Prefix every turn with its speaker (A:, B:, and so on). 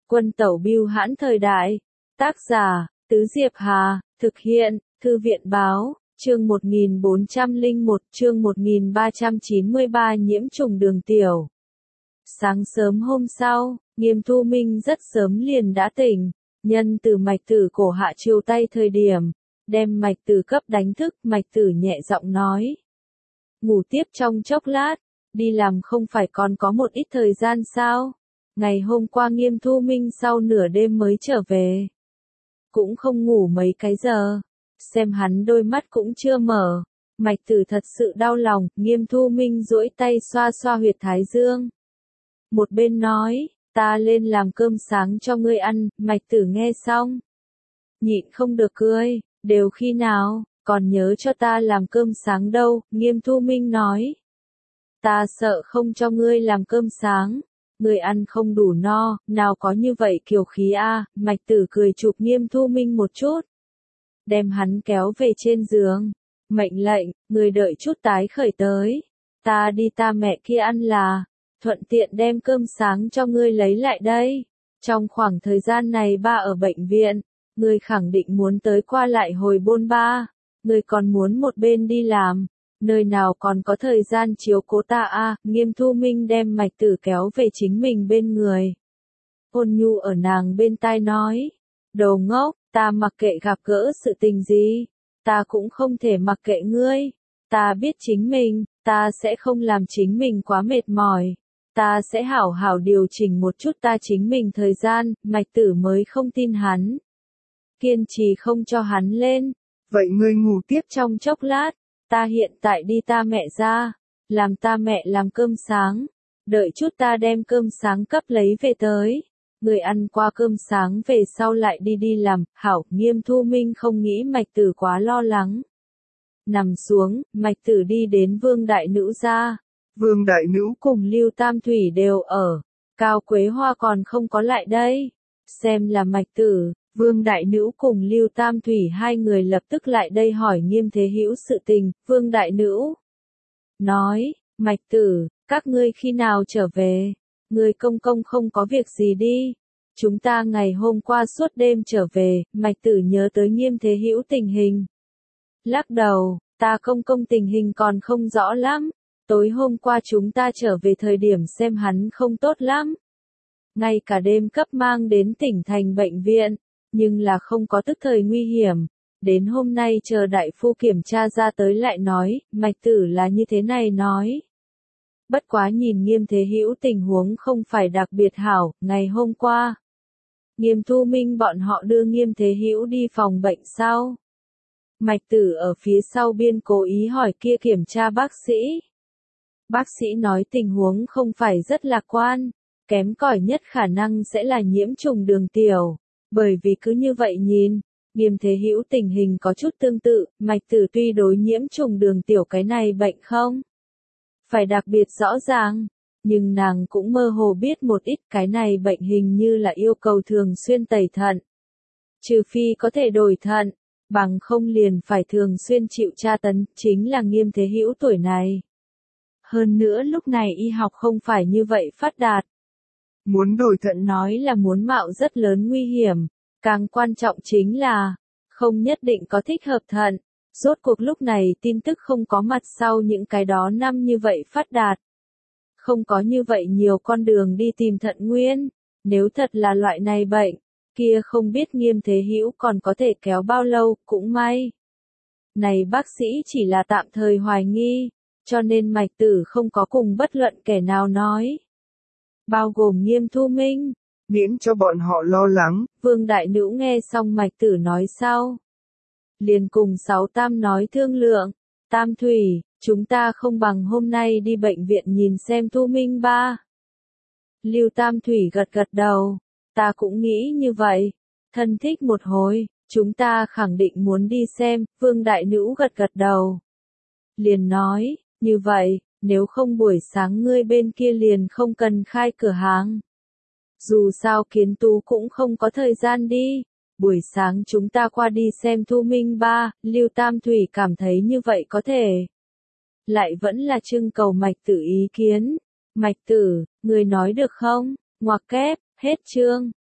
A: Quân tẩu bưu hãn thời đại. Tác giả, Tứ Diệp Hà, thực hiện, Thư viện báo, chương 1401, chương 1393 nhiễm trùng đường tiểu. Sáng sớm hôm sau, Nghiêm Thu Minh rất sớm liền đã tỉnh, nhân từ Mạch Tử cổ hạ chiều tay thời điểm, đem Mạch Tử cấp đánh thức, Mạch Tử nhẹ giọng nói. Ngủ tiếp trong chốc lát, đi làm không phải còn có một ít thời gian sao? Ngày hôm qua Nghiêm Thu Minh sau nửa đêm mới trở về. Cũng không ngủ mấy cái giờ. Xem hắn đôi mắt cũng chưa mở. Mạch Tử thật sự đau lòng, Nghiêm Thu Minh duỗi tay xoa xoa huyệt thái dương. Một bên nói, ta lên làm cơm sáng cho ngươi ăn, Mạch Tử nghe xong. Nhịn không được cười, đều khi nào, còn nhớ cho ta làm cơm sáng đâu, Nghiêm Thu Minh nói. Ta sợ không cho ngươi làm cơm sáng. Ngươi ăn không đủ no, nào có như vậy kiều khí a, Mạch Tử cười chụp Nghiêm Thu Minh một chút. Đem hắn kéo về trên giường. Mệnh lệnh, ngươi đợi chút tái khởi tới. Ta đi ta mẹ kia ăn là, thuận tiện đem cơm sáng cho ngươi lấy lại đây. Trong khoảng thời gian này ba ở bệnh viện, ngươi khẳng định muốn tới qua lại hồi bôn ba. Ngươi còn muốn một bên đi làm. Nơi nào còn có thời gian chiếu cố ta a, Nghiêm Thu Minh đem Mạch Tử kéo về chính mình bên người. Ôn nhu ở nàng bên tai nói, đồ ngốc, ta mặc kệ gặp gỡ sự tình gì, ta cũng không thể mặc kệ ngươi, ta biết chính mình, ta sẽ không làm chính mình quá mệt mỏi, ta sẽ hảo hảo điều chỉnh một chút ta chính mình thời gian, Mạch Tử mới không tin hắn. Kiên trì không cho hắn lên, vậy ngươi ngủ tiếp trong chốc lát. Ta hiện tại đi ta mẹ ra, làm ta mẹ làm cơm sáng, đợi chút ta đem cơm sáng cấp lấy về tới. Người ăn qua cơm sáng về sau lại đi làm, hảo, Nghiêm Thu Minh không nghĩ Mạch Tử quá lo lắng. Nằm xuống, Mạch Tử đi đến Vương Đại Nữ ra. Vương Đại Nữ cùng Lưu Tam Thủy đều ở, Cao Quế Hoa còn không có lại đây. Xem là Mạch Tử. Vương Đại Nữ cùng Lưu Tam Thủy hai người lập tức lại đây hỏi Nghiêm Thế Hữu sự tình, Vương Đại Nữ nói, Mạch Tử, các ngươi khi nào trở về? Người công công không có việc gì đi. Chúng ta ngày hôm qua suốt đêm trở về, Mạch Tử nhớ tới Nghiêm Thế Hữu tình hình. Lắc đầu, ta công công tình hình còn không rõ lắm. Tối hôm qua chúng ta trở về thời điểm xem hắn không tốt lắm. Ngay cả đêm cấp mang đến tỉnh thành bệnh viện. Nhưng là không có tức thời nguy hiểm. Đến hôm nay chờ đại phu kiểm tra ra tới lại nói, Mạch Tử là như thế này nói. Bất quá nhìn Nghiêm Thế Hữu tình huống không phải đặc biệt hảo, ngày hôm qua. Nghiêm Thu Minh bọn họ đưa Nghiêm Thế Hữu đi phòng bệnh sau. Mạch Tử ở phía sau biên cố ý hỏi kia kiểm tra bác sĩ. Bác sĩ nói tình huống không phải rất lạc quan, kém cỏi nhất khả năng sẽ là nhiễm trùng đường tiểu. Bởi vì cứ như vậy nhìn, Nghiêm Thế Hữu tình hình có chút tương tự, Mạch Tử tuy đối nhiễm trùng đường tiểu cái này bệnh không phải đặc biệt rõ ràng, nhưng nàng cũng mơ hồ biết một ít cái này bệnh hình như là yêu cầu thường xuyên tẩy thận. Trừ phi có thể đổi thận, bằng không liền phải thường xuyên chịu tra tấn, chính là Nghiêm Thế Hữu tuổi này. Hơn nữa lúc này y học không phải như vậy phát đạt. Muốn đổi thận nói là muốn mạo rất lớn nguy hiểm, càng quan trọng chính là, không nhất định có thích hợp thận. Rốt cuộc lúc này tin tức không có mặt sau những cái đó năm như vậy phát đạt. Không có như vậy nhiều con đường đi tìm thận nguyên, nếu thật là loại này bệnh, kia không biết Nghiêm Thế Hữu còn có thể kéo bao lâu, cũng may. Này bác sĩ chỉ là tạm thời hoài nghi, cho nên Mạch Tử không có cùng bất luận kẻ nào nói. Bao gồm Nghiêm Thu Minh, miễn cho bọn họ lo lắng, Vương Đại Nữ nghe xong Mạch Tử nói sau. Liền cùng Sáu Tam nói thương lượng, Tam Thủy, chúng ta không bằng hôm nay đi bệnh viện nhìn xem Thu Minh ba. Lưu Tam Thủy gật gật đầu, ta cũng nghĩ như vậy, thân thích một hồi, chúng ta khẳng định muốn đi xem, Vương Đại Nữ gật gật đầu. Liền nói, như vậy, nếu không buổi sáng ngươi bên kia liền không cần khai cửa hàng. Dù sao Kiến Tú cũng không có thời gian đi. Buổi sáng chúng ta qua đi xem Thu Minh ba, Lưu Tam Thủy cảm thấy như vậy có thể. Lại vẫn là trưng cầu Mạch Tử ý kiến. Mạch Tử, người nói được không? Ngoặc kép, hết chương.